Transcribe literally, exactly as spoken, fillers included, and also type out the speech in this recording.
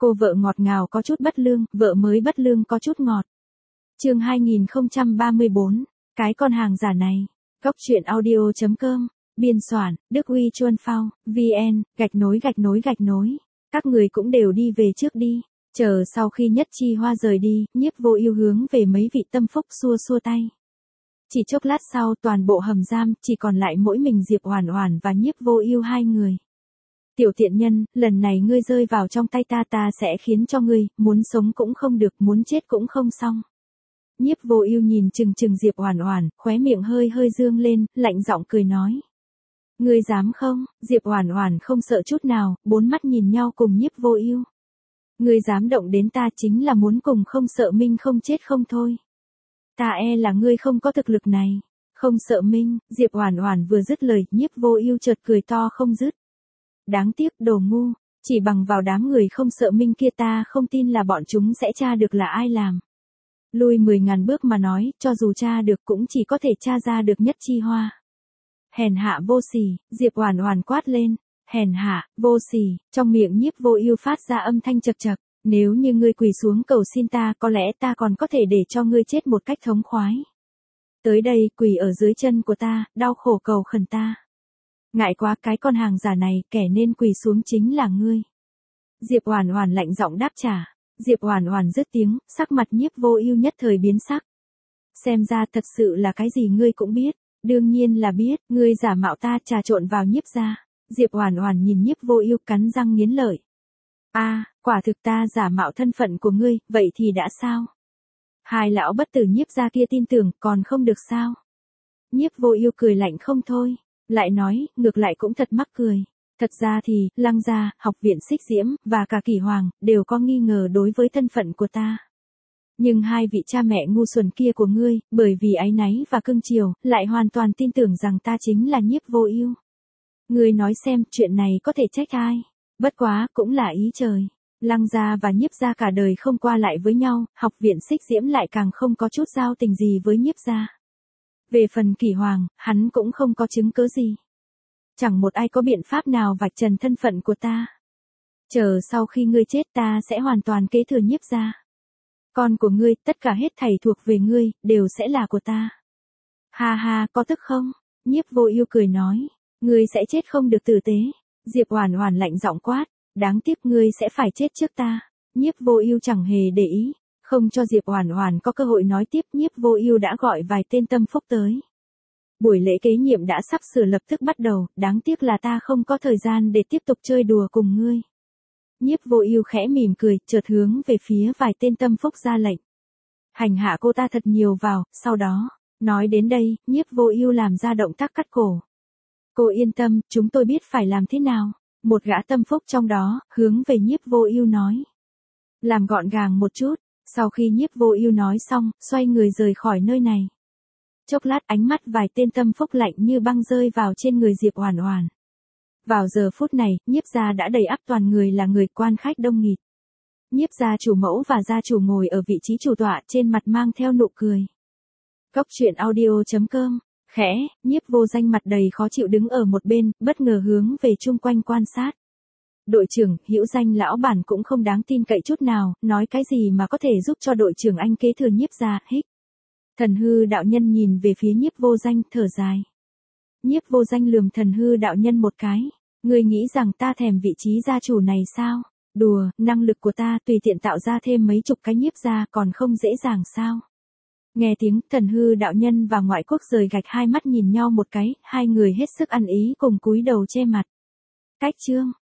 Cô vợ ngọt ngào có chút bất lương, vợ mới bất lương có chút ngọt. Chương hai nghìn không trăm ba mươi bốn, cái con hàng giả này. Góc truyện audio chấm com, biên soạn, Đức Uy Chuân Phao, vn, gạch nối gạch nối gạch nối. Các người cũng đều đi về trước đi. Chờ sau khi Nhất Chi Hoa rời đi, Nhiếp Vô Ưu hướng về mấy vị tâm phúc xua xua tay. Chỉ chốc lát sau, toàn bộ hầm giam chỉ còn lại mỗi mình Diệp Oản Oản và Nhiếp Vô Ưu hai người. Tiểu tiện nhân, lần này ngươi rơi vào trong tay ta, ta sẽ khiến cho ngươi, muốn sống cũng không được, muốn chết cũng không xong. Nhiếp Vô Ưu nhìn chừng chừng Diệp Oản Oản, khóe miệng hơi hơi dương lên, lạnh giọng cười nói: "Ngươi dám không?" Diệp Oản Oản không sợ chút nào, bốn mắt nhìn nhau cùng Nhiếp Vô Ưu. "Ngươi dám động đến ta chính là muốn cùng Không Sợ Minh không chết không thôi. Ta e là ngươi không có thực lực này." Không Sợ Minh, Diệp Oản Oản vừa dứt lời, Nhiếp Vô Ưu chợt cười to không dứt. Đáng tiếc, đồ ngu, chỉ bằng vào đám người Không Sợ Minh kia ta không tin là bọn chúng sẽ tra được là ai làm. Lui mười ngàn bước mà nói, cho dù tra được cũng chỉ có thể tra ra được Nhất Chi Hoa. Hèn hạ vô sỉ, Diệp Oản Oản quát lên, hèn hạ, vô sỉ, trong miệng Nhiếp Vô Ưu phát ra âm thanh chậc chậc, nếu như ngươi quỳ xuống cầu xin ta, có lẽ ta còn có thể để cho ngươi chết một cách thống khoái. Tới đây, quỳ ở dưới chân của ta, đau khổ cầu khẩn ta. Ngại quá, cái con hàng giả này, kẻ nên quỳ xuống chính là ngươi. Diệp Oản Oản lạnh giọng đáp trả. Diệp Oản Oản dứt tiếng, sắc mặt Nhiếp Vô Ưu nhất thời biến sắc. Xem ra thật sự là cái gì ngươi cũng biết. Đương nhiên là biết, ngươi giả mạo ta trà trộn vào Nhiếp gia. Diệp Oản Oản nhìn Nhiếp Vô Ưu cắn răng nghiến lợi. A, à, quả thực ta giả mạo thân phận của ngươi, vậy thì đã sao? Hai lão bất tử Nhiếp gia kia tin tưởng, còn không được sao? Nhiếp Vô Ưu cười lạnh không thôi, lại nói, ngược lại cũng thật mắc cười. Thật ra thì, Lăng gia, học viện Xích Diễm, và cả Kỷ Hoàng, đều có nghi ngờ đối với thân phận của ta. Nhưng hai vị cha mẹ ngu xuẩn kia của ngươi, bởi vì áy náy và cưng chiều, lại hoàn toàn tin tưởng rằng ta chính là Nhiếp Vô Ưu. Ngươi nói xem, chuyện này có thể trách ai? Bất quá, cũng là ý trời. Lăng gia và Nhiếp gia cả đời không qua lại với nhau, học viện Xích Diễm lại càng không có chút giao tình gì với Nhiếp gia. Về phần Kỷ Hoàng, hắn cũng không có chứng cứ gì. Chẳng một ai có biện pháp nào vạch trần thân phận của ta. Chờ sau khi ngươi chết ta sẽ hoàn toàn kế thừa Nhiếp gia. Con của ngươi, tất cả hết thảy thuộc về ngươi, đều sẽ là của ta. Ha ha, có tức không? Nhiếp Vô Ưu cười nói, ngươi sẽ chết không được tử tế. Diệp Oản Oản lạnh giọng quát, đáng tiếc ngươi sẽ phải chết trước ta. Nhiếp Vô Ưu chẳng hề để ý, không cho Diệp Oản Oản có cơ hội nói tiếp, Nhiếp Vô Ưu đã gọi vài tên tâm phúc tới. Buổi lễ kế nhiệm đã sắp sửa lập tức bắt đầu, đáng tiếc là ta không có thời gian để tiếp tục chơi đùa cùng ngươi. Nhiếp Vô Ưu khẽ mỉm cười, chợt hướng về phía vài tên tâm phúc ra lệnh. Hành hạ cô ta thật nhiều vào, sau đó, nói đến đây, Nhiếp Vô Ưu làm ra động tác cắt cổ. Cô yên tâm, chúng tôi biết phải làm thế nào. Một gã tâm phúc trong đó, hướng về Nhiếp Vô Ưu nói. Làm gọn gàng một chút, sau khi Nhiếp Vô Ưu nói xong, xoay người rời khỏi nơi này. Chốc lát ánh mắt vài tên tâm phúc lạnh như băng rơi vào trên người Diệp Oản Oản. Vào giờ phút này, Nhiếp gia đã đầy ắp toàn người là người quan khách đông nghịt. Nhiếp gia chủ mẫu và gia chủ ngồi ở vị trí chủ tọa, trên mặt mang theo nụ cười. Góc truyện audio chấm com, khẽ, Nhiếp Vô Danh mặt đầy khó chịu đứng ở một bên, bất ngờ hướng về chung quanh quan sát. Đội trưởng, Hữu Danh lão bản cũng không đáng tin cậy chút nào, nói cái gì mà có thể giúp cho đội trưởng anh kế thừa Nhiếp gia, hích. Thần Hư đạo nhân nhìn về phía Nhiếp Vô Danh, thở dài. Nhiếp Vô Danh lườm Thần Hư đạo nhân một cái, ngươi nghĩ rằng ta thèm vị trí gia chủ này sao? Đùa, năng lực của ta tùy tiện tạo ra thêm mấy chục cái Nhiếp gia còn không dễ dàng sao? Nghe tiếng, Thần Hư đạo nhân và Ngoại Quốc rời gạch hai mắt nhìn nhau một cái, hai người hết sức ăn ý cùng cúi đầu che mặt. Cách chương